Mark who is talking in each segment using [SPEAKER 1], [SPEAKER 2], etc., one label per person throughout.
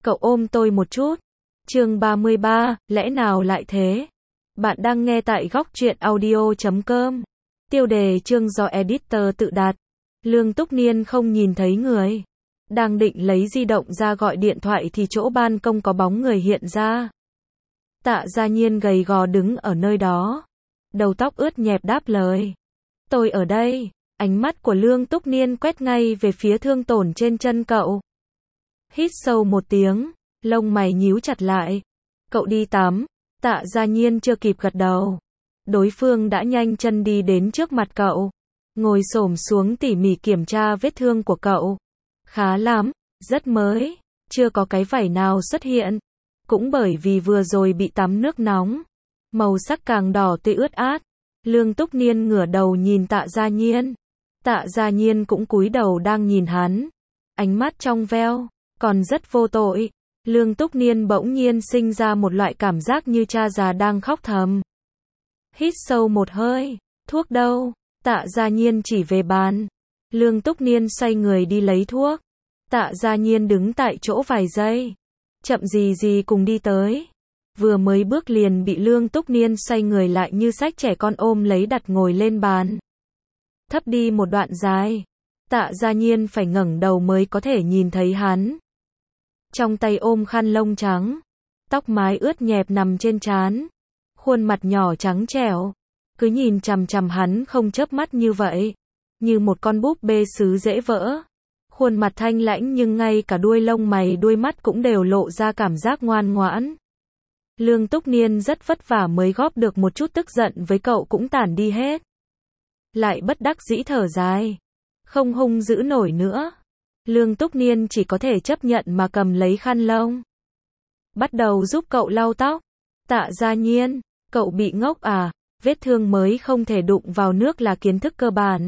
[SPEAKER 1] cậu ôm tôi một chút. Chương 33, lẽ nào lại thế? Bạn đang nghe tại góc truyện audio.com. Tiêu đề chương do editor tự đặt. Lương Túc Niên không nhìn thấy người. Đang định lấy di động ra gọi điện thoại thì chỗ ban công có bóng người hiện ra. Tạ Gia Nhiên gầy gò đứng ở nơi đó. Đầu tóc ướt nhẹp đáp lời. Tôi ở đây. Ánh mắt của Lương Túc Niên quét ngay về phía thương tổn trên chân cậu. Hít sâu một tiếng, lông mày nhíu chặt lại. Cậu đi tắm. Tạ Gia Nhiên chưa kịp gật đầu. Đối phương đã nhanh chân đi đến trước mặt cậu. Ngồi xổm xuống tỉ mỉ kiểm tra vết thương của cậu. Khá lắm, rất mới, chưa có cái vảy nào xuất hiện. Cũng bởi vì vừa rồi bị tắm nước nóng. Màu sắc càng đỏ tươi ướt át. Lương Túc Niên ngửa đầu nhìn Tạ Gia Nhiên. Tạ Gia Nhiên cũng cúi đầu đang nhìn hắn. Ánh mắt trong veo, còn rất vô tội. Lương Túc Niên bỗng nhiên sinh ra một loại cảm giác như cha già đang khóc thầm. Hít sâu một hơi, thuốc đâu? Tạ Gia Nhiên chỉ về bàn. Lương Túc Niên xoay người đi lấy thuốc. Tạ Gia Nhiên đứng tại chỗ vài giây. Chậm gì gì cùng đi tới. Vừa mới bước liền bị Lương Túc Niên xoay người lại như sách trẻ con ôm lấy đặt ngồi lên bàn. Thấp đi một đoạn dài. Tạ Gia Nhiên phải ngẩng đầu mới có thể nhìn thấy hắn. Trong tay ôm khăn lông trắng. Tóc mái ướt nhẹp nằm trên trán. Khuôn mặt nhỏ trắng trẻo. Cứ nhìn chằm chằm hắn không chớp mắt như vậy. Như một con búp bê sứ dễ vỡ. Khuôn mặt thanh lãnh nhưng ngay cả đuôi lông mày đuôi mắt cũng đều lộ ra cảm giác ngoan ngoãn. Lương Túc Niên rất vất vả mới góp được một chút tức giận với cậu cũng tản đi hết. Lại bất đắc dĩ thở dài. Không hung dữ nổi nữa. Lương Túc Niên chỉ có thể chấp nhận mà cầm lấy khăn lông. Bắt đầu giúp cậu lau tóc. Tạ Gia Nhiên, cậu bị ngốc à? Vết thương mới không thể đụng vào nước là kiến thức cơ bản.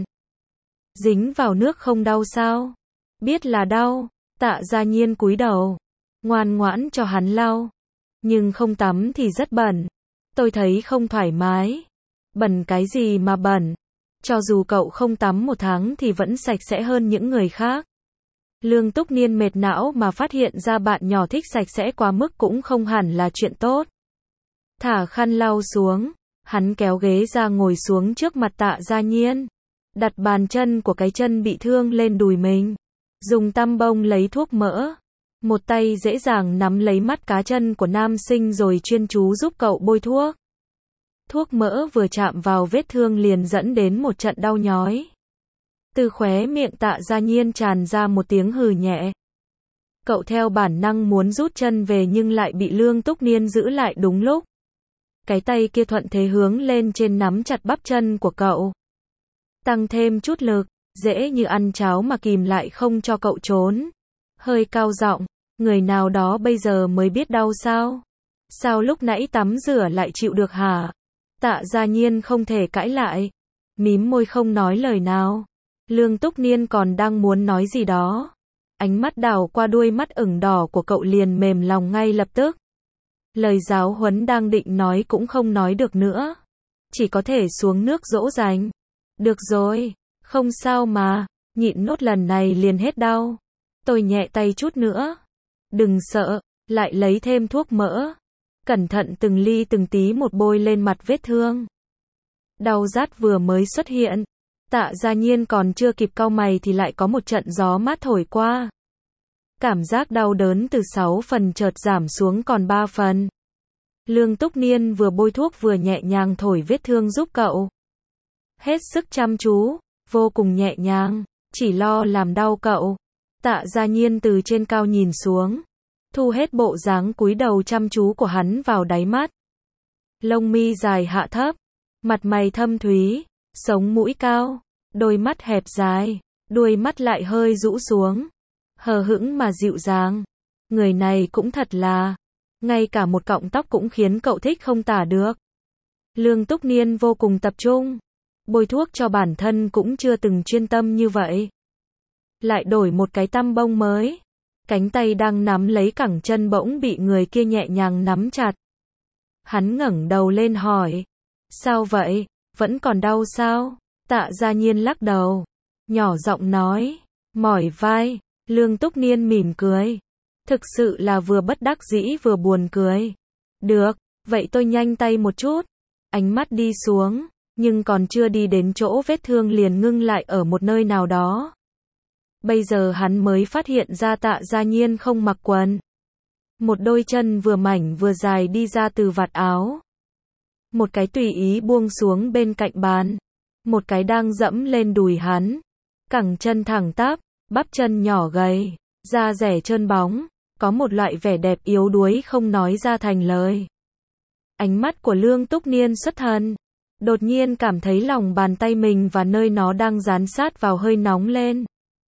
[SPEAKER 1] Dính vào nước không đau sao? Biết là đau. Tạ Gia Nhiên cúi đầu. Ngoan ngoãn cho hắn lau. Nhưng không tắm thì rất bẩn. Tôi thấy không thoải mái. Bẩn cái gì mà bẩn? Cho dù cậu không tắm một tháng thì vẫn sạch sẽ hơn những người khác. Lương Túc Niên mệt não mà phát hiện ra bạn nhỏ thích sạch sẽ quá mức cũng không hẳn là chuyện tốt. Thả khăn lau xuống. Hắn kéo ghế ra ngồi xuống trước mặt Tạ Gia Nhiên. Đặt bàn chân của cái chân bị thương lên đùi mình. Dùng tăm bông lấy thuốc mỡ. Một tay dễ dàng nắm lấy mắt cá chân của nam sinh rồi chuyên chú giúp cậu bôi thuốc. Thuốc mỡ vừa chạm vào vết thương liền dẫn đến một trận đau nhói. Từ khóe miệng Tạ Gia Nhiên tràn ra một tiếng hừ nhẹ. Cậu theo bản năng muốn rút chân về nhưng lại bị Lương Túc Niên giữ lại đúng lúc. Cái tay kia thuận thế hướng lên trên nắm chặt bắp chân của cậu. Tăng thêm chút lực, dễ như ăn cháo mà kìm lại không cho cậu trốn. Hơi cao giọng, người nào đó bây giờ mới biết đau sao? Sao lúc nãy tắm rửa lại chịu được hả? Tạ Gia Nhiên không thể cãi lại. Mím môi không nói lời nào. Lương Túc Niên còn đang muốn nói gì đó. Ánh mắt đảo qua đuôi mắt ửng đỏ của cậu liền mềm lòng ngay lập tức. Lời giáo huấn đang định nói cũng không nói được nữa. Chỉ có thể xuống nước dỗ dành. Được rồi, không sao mà, nhịn nốt lần này liền hết đau. Tôi nhẹ tay chút nữa. Đừng sợ, lại lấy thêm thuốc mỡ. Cẩn thận từng ly từng tí một bôi lên mặt vết thương. Đau rát vừa mới xuất hiện. Tạ Gia Nhiên còn chưa kịp cau mày thì lại có một trận gió mát thổi qua. Cảm giác đau đớn từ 6 phần chợt giảm xuống còn 3 phần. Lương Túc Niên vừa bôi thuốc vừa nhẹ nhàng thổi vết thương giúp cậu. Hết sức chăm chú, vô cùng nhẹ nhàng, chỉ lo làm đau cậu. Tạ Gia Nhiên từ trên cao nhìn xuống, thu hết bộ dáng cúi đầu chăm chú của hắn vào đáy mắt. Lông mi dài hạ thấp, mặt mày thâm thúy, sống mũi cao, đôi mắt hẹp dài, đuôi mắt lại hơi rũ xuống, hờ hững mà dịu dàng. Người này cũng thật là, ngay cả một cọng tóc cũng khiến cậu thích không tả được. Lương Túc Niên vô cùng tập trung. Bôi thuốc cho bản thân cũng chưa từng chuyên tâm như vậy. Lại đổi một cái tăm bông mới. Cánh tay đang nắm lấy cẳng chân bỗng bị người kia nhẹ nhàng nắm chặt. Hắn ngẩng đầu lên hỏi. Sao vậy? Vẫn còn đau sao? Tạ Gia Nhiên lắc đầu. Nhỏ giọng nói. Mỏi vai. Lương Túc Niên mỉm cười. Thực sự là vừa bất đắc dĩ vừa buồn cười. Được, vậy tôi nhanh tay một chút. Ánh mắt đi xuống, nhưng còn chưa đi đến chỗ vết thương liền ngưng lại ở một nơi nào đó. Bây giờ hắn mới phát hiện ra Tạ Gia Nhiên không mặc quần. Một đôi chân vừa mảnh vừa dài đi ra từ vạt áo. Một cái tùy ý buông xuống bên cạnh bàn. Một cái đang dẫm lên đùi hắn. Cẳng chân thẳng tắp, bắp chân nhỏ gầy, da dẻ trơn bóng, có một loại vẻ đẹp yếu đuối không nói ra thành lời. Ánh mắt của Lương Túc Niên xuất thần, đột nhiên cảm thấy lòng bàn tay mình và nơi nó đang dán sát vào hơi nóng lên.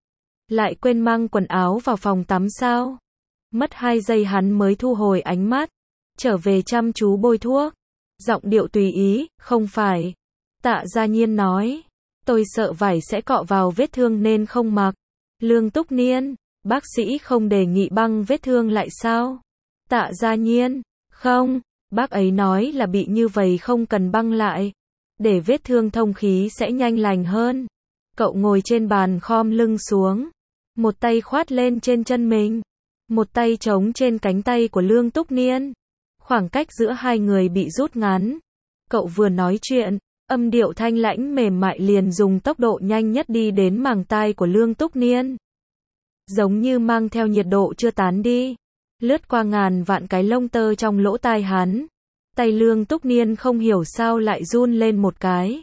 [SPEAKER 1] Lại quên mang quần áo vào phòng tắm sao? Mất 2 giây hắn mới thu hồi ánh mắt, trở về chăm chú bôi thuốc. Giọng điệu tùy ý, không phải. Tạ Gia Nhiên nói, tôi sợ vải sẽ cọ vào vết thương nên không mặc. Lương Túc Niên, bác sĩ không đề nghị băng vết thương lại sao? Tạ Gia Nhiên, không, bác ấy nói là bị như vậy không cần băng lại. Để vết thương thông khí sẽ nhanh lành hơn. Cậu ngồi trên bàn khom lưng xuống. Một tay khoát lên trên chân mình. Một tay chống trên cánh tay của Lương Túc Niên. Khoảng cách giữa hai người bị rút ngắn. Cậu vừa nói chuyện, âm điệu thanh lãnh mềm mại liền dùng tốc độ nhanh nhất đi đến màng tai của Lương Túc Niên. Giống như mang theo nhiệt độ chưa tán đi. Lướt qua ngàn vạn cái lông tơ trong lỗ tai hắn. Tay Lương Túc Niên không hiểu sao lại run lên một cái.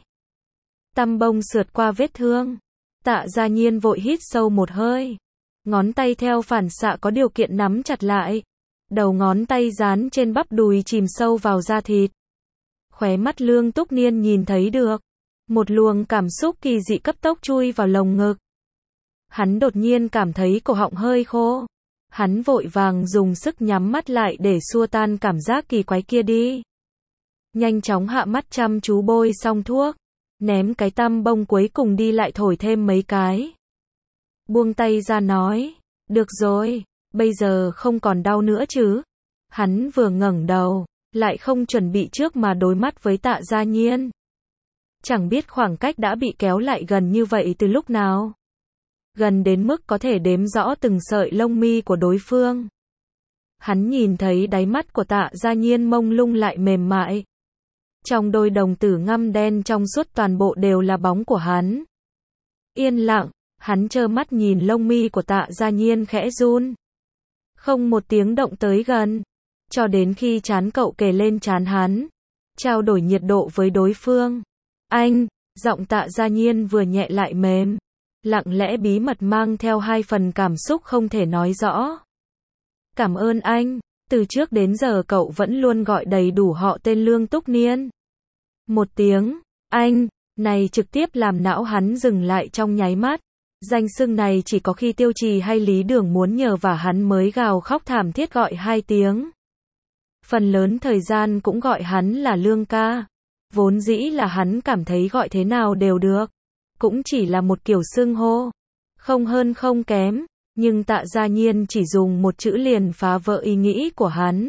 [SPEAKER 1] Tăm bông sượt qua vết thương. Tạ Gia Nhiên vội hít sâu một hơi. Ngón tay theo phản xạ có điều kiện nắm chặt lại. Đầu ngón tay dán trên bắp đùi chìm sâu vào da thịt. Khóe mắt Lương Túc Niên nhìn thấy được. Một luồng cảm xúc kỳ dị cấp tốc chui vào lồng ngực. Hắn đột nhiên cảm thấy cổ họng hơi khô. Hắn vội vàng dùng sức nhắm mắt lại để xua tan cảm giác kỳ quái kia đi. Nhanh chóng hạ mắt chăm chú bôi xong thuốc. Ném cái tăm bông cuối cùng đi lại thổi thêm mấy cái. Buông tay ra nói. Được rồi, bây giờ không còn đau nữa chứ. Hắn vừa ngẩng đầu, lại không chuẩn bị trước mà đối mắt với Tạ Gia Nhiên. Chẳng biết khoảng cách đã bị kéo lại gần như vậy từ lúc nào. Gần đến mức có thể đếm rõ từng sợi lông mi của đối phương. Hắn nhìn thấy đáy mắt của Tạ Gia Nhiên mông lung lại mềm mại. Trong đôi đồng tử ngăm đen trong suốt toàn bộ đều là bóng của hắn. Yên lặng, hắn trơ mắt nhìn lông mi của Tạ Gia Nhiên khẽ run. Không một tiếng động tới gần. Cho đến khi trán cậu kề lên trán hắn. Trao đổi nhiệt độ với đối phương. Anh, giọng Tạ Gia Nhiên vừa nhẹ lại mềm. Lặng lẽ bí mật mang theo 2 phần cảm xúc không thể nói rõ. Cảm ơn anh, từ trước đến giờ cậu vẫn luôn gọi đầy đủ họ tên Lương Túc Niên. Một tiếng, anh, này trực tiếp làm não hắn dừng lại trong nháy mắt. Danh xưng này chỉ có khi Tiêu Trì hay Lý Đường muốn nhờ vả hắn mới gào khóc thảm thiết gọi 2 tiếng. Phần lớn thời gian cũng gọi hắn là Lương ca. Vốn dĩ là hắn cảm thấy gọi thế nào đều được. Cũng chỉ là một kiểu xưng hô. Không hơn không kém. Nhưng Tạ Gia Nhiên chỉ dùng một chữ liền phá vỡ ý nghĩ của hắn.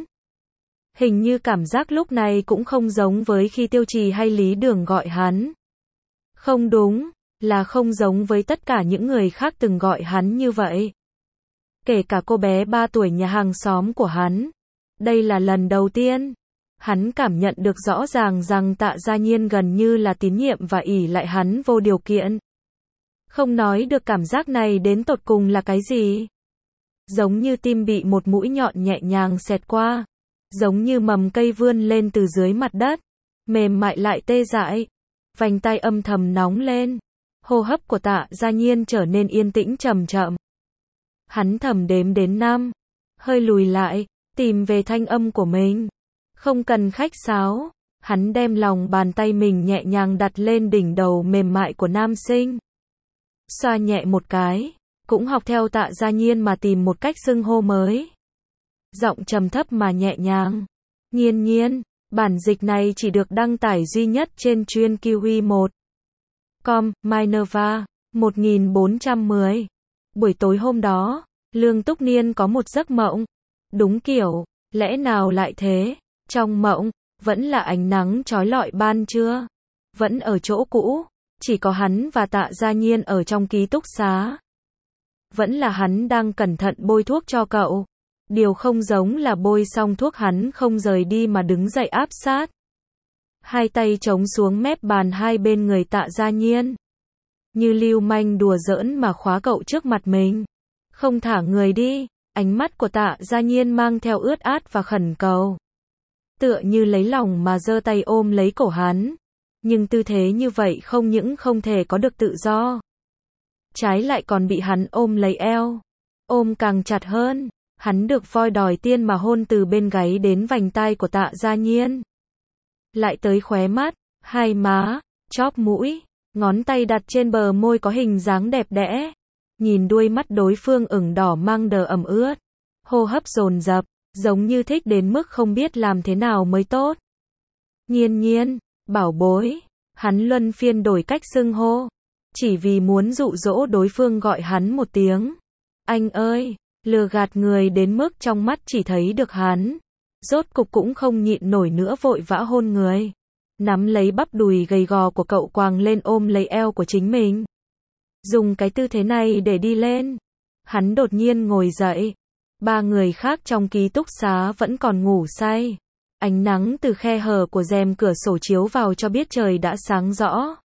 [SPEAKER 1] Hình như cảm giác lúc này cũng không giống với khi Tiêu Trì hay Lý Đường gọi hắn. Không đúng, là không giống với tất cả những người khác từng gọi hắn như vậy. Kể cả cô bé 3 tuổi nhà hàng xóm của hắn. Đây là lần đầu tiên. Hắn cảm nhận được rõ ràng rằng Tạ Gia Nhiên gần như là tín nhiệm và ỷ lại hắn vô điều kiện. Không nói được cảm giác này đến tột cùng là cái gì. Giống như tim bị một mũi nhọn nhẹ nhàng xẹt qua. Giống như mầm cây vươn lên từ dưới mặt đất. Mềm mại lại tê dại. Vành tai âm thầm nóng lên. Hô hấp của Tạ Gia Nhiên trở nên yên tĩnh chậm chậm. Hắn thầm đếm đến 5. Hơi lùi lại, tìm về thanh âm của mình. Không cần khách sáo. Hắn đem lòng bàn tay mình nhẹ nhàng đặt lên đỉnh đầu mềm mại của nam sinh. Xoa nhẹ một cái. Cũng học theo Tạ Gia Nhiên mà tìm một cách xưng hô mới. Giọng trầm thấp mà nhẹ nhàng. Nhiên Nhiên, bản dịch này chỉ được đăng tải duy nhất trên chuyên Kiwi1. Com, Minerva, 1410. Buổi tối hôm đó, Lương Túc Niên có một giấc mộng. Đúng kiểu, lẽ nào lại thế? Trong mộng, vẫn là ánh nắng chói lọi ban trưa. Vẫn ở chỗ cũ, chỉ có hắn và Tạ Gia Nhiên ở trong ký túc xá. Vẫn là hắn đang cẩn thận bôi thuốc cho cậu. Điều không giống là bôi xong thuốc hắn không rời đi mà đứng dậy áp sát. Hai tay chống xuống mép bàn hai bên người Tạ Gia Nhiên. Như lưu manh đùa giỡn mà khóa cậu trước mặt mình. Không thả người đi, ánh mắt của Tạ Gia Nhiên mang theo ướt át và khẩn cầu. Tựa như lấy lòng mà giơ tay ôm lấy cổ hắn. Nhưng tư thế như vậy không những không thể có được tự do. Trái lại còn bị hắn ôm lấy eo. Ôm càng chặt hơn. Hắn được voi đòi tiên mà hôn từ bên gáy đến vành tai của Tạ Gia Nhiên. Lại tới khóe mắt, hai má, chóp mũi, ngón tay đặt trên bờ môi có hình dáng đẹp đẽ. Nhìn đuôi mắt đối phương ửng đỏ mang đờ ẩm ướt. Hô hấp dồn dập, giống như thích đến mức không biết làm thế nào mới tốt. Nhiên Nhiên, bảo bối, hắn luân phiên đổi cách xưng hô. Chỉ vì muốn dụ dỗ đối phương gọi hắn một tiếng. Anh ơi, lừa gạt người đến mức trong mắt chỉ thấy được hắn. Rốt cục cũng không nhịn nổi nữa vội vã hôn người. Nắm lấy bắp đùi gầy gò của cậu quàng lên ôm lấy eo của chính mình. Dùng cái tư thế này để đi lên. Hắn đột nhiên ngồi dậy. Ba người khác trong ký túc xá vẫn còn ngủ say. Ánh nắng từ khe hở của rèm cửa sổ chiếu vào cho biết trời đã sáng rõ.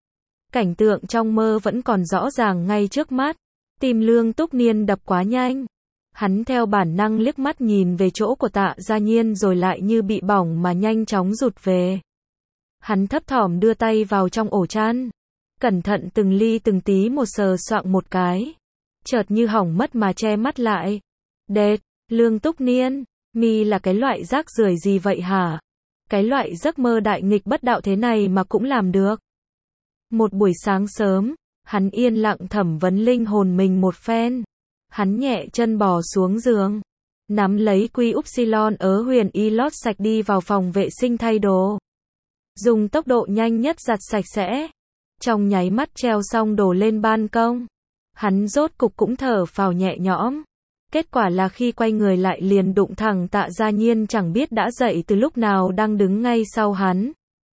[SPEAKER 1] Cảnh tượng trong mơ vẫn còn rõ ràng ngay trước mắt. Tim Lương Túc Niên đập quá nhanh. Hắn theo bản năng liếc mắt nhìn về chỗ của Tạ Gia Nhiên rồi lại như bị bỏng mà nhanh chóng rụt về. Hắn thấp thỏm đưa tay vào trong ổ chăn. Cẩn thận từng ly từng tí một sờ soạng một cái. Chợt như hỏng mất mà che mắt lại. Đệt, Lương Túc Niên, mi là cái loại rác rưởi gì vậy hả? Cái loại giấc mơ đại nghịch bất đạo thế này mà cũng làm được. Một buổi sáng sớm, hắn yên lặng thẩm vấn linh hồn mình một phen. Hắn nhẹ chân bò xuống giường. Nắm lấy quy upsilon ớ huyền y lót sạch đi vào phòng vệ sinh thay đồ. Dùng tốc độ nhanh nhất giặt sạch sẽ. Trong nháy mắt treo xong đồ lên ban công. Hắn rốt cục cũng thở phào nhẹ nhõm. Kết quả là khi quay người lại liền đụng thẳng Tạ Gia Nhiên chẳng biết đã dậy từ lúc nào đang đứng ngay sau hắn.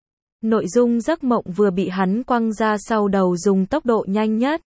[SPEAKER 1] Nội dung giấc mộng vừa bị hắn quăng ra sau đầu dùng tốc độ nhanh nhất.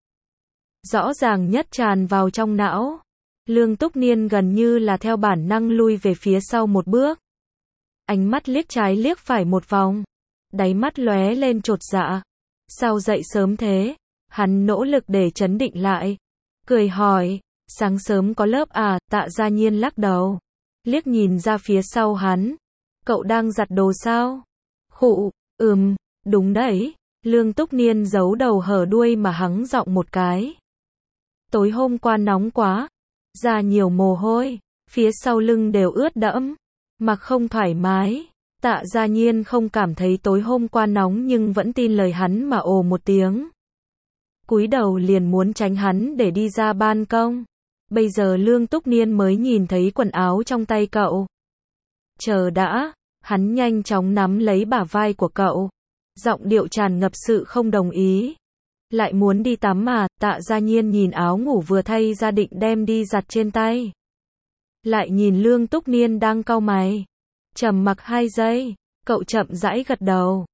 [SPEAKER 1] Rõ ràng nhất tràn vào trong não. Lương Túc Niên gần như là theo bản năng lui về phía sau một bước. Ánh mắt liếc trái liếc phải một vòng. Đáy mắt lóe lên chột dạ. Sao dậy sớm thế? Hắn nỗ lực để trấn định lại. Cười hỏi, sáng sớm có lớp à? Tạ Gia Nhiên lắc đầu. Liếc nhìn ra phía sau hắn. Cậu đang giặt đồ sao? Khụ, đúng đấy. Lương Túc Niên giấu đầu hở đuôi mà hắng giọng một cái. Tối hôm qua nóng quá. Ra nhiều mồ hôi. Phía sau lưng đều ướt đẫm. Mặc không thoải mái. Tạ Gia Nhiên không cảm thấy tối hôm qua nóng nhưng vẫn tin lời hắn mà ồ một tiếng. Cúi đầu liền muốn tránh hắn để đi ra ban công. Bây giờ Lương Túc Niên mới nhìn thấy quần áo trong tay cậu. Chờ đã, hắn nhanh chóng nắm lấy bả vai của cậu. Giọng điệu tràn ngập sự không đồng ý. Lại muốn đi tắm mà? Tạ Gia Nhiên nhìn áo ngủ vừa thay ra định đem đi giặt trên tay. Lại nhìn Lương Túc Niên đang cau mày. Trầm mặc 2 giây, cậu chậm rãi gật đầu.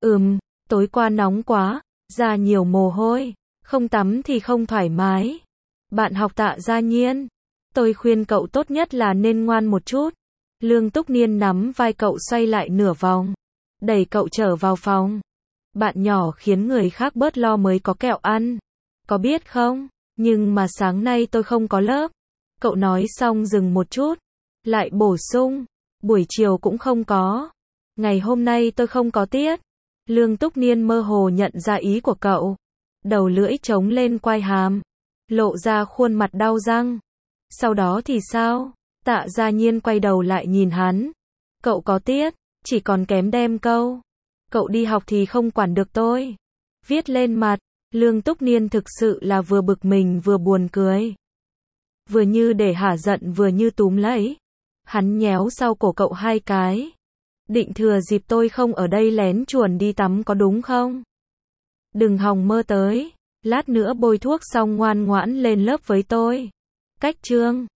[SPEAKER 1] Tối qua nóng quá, ra nhiều mồ hôi, không tắm thì không thoải mái. Bạn học Tạ Gia Nhiên, tôi khuyên cậu tốt nhất là nên ngoan một chút. Lương Túc Niên nắm vai cậu xoay lại nửa vòng, đẩy cậu trở vào phòng. Bạn nhỏ khiến người khác bớt lo mới có kẹo ăn. Có biết không? Nhưng mà sáng nay tôi không có lớp. Cậu nói xong dừng một chút, lại bổ sung. Buổi chiều cũng không có. Ngày hôm nay tôi không có tiết. Lương Túc Niên mơ hồ nhận ra ý của cậu. Đầu lưỡi trống lên quai hàm. Lộ ra khuôn mặt đau răng. Sau đó thì sao? Tạ Gia Nhiên quay đầu lại nhìn hắn. Cậu có tiết, chỉ còn kém đem câu. Cậu đi học thì không quản được tôi. Viết lên mặt. Lương Túc Niên thực sự là vừa bực mình vừa buồn cười. Vừa như để hả giận vừa như túm lấy. Hắn nhéo sau cổ cậu 2 cái. Định thừa dịp tôi không ở đây lén chuồn đi tắm có đúng không? Đừng hòng mơ tới. Lát nữa bôi thuốc xong ngoan ngoãn lên lớp với tôi. Cách chương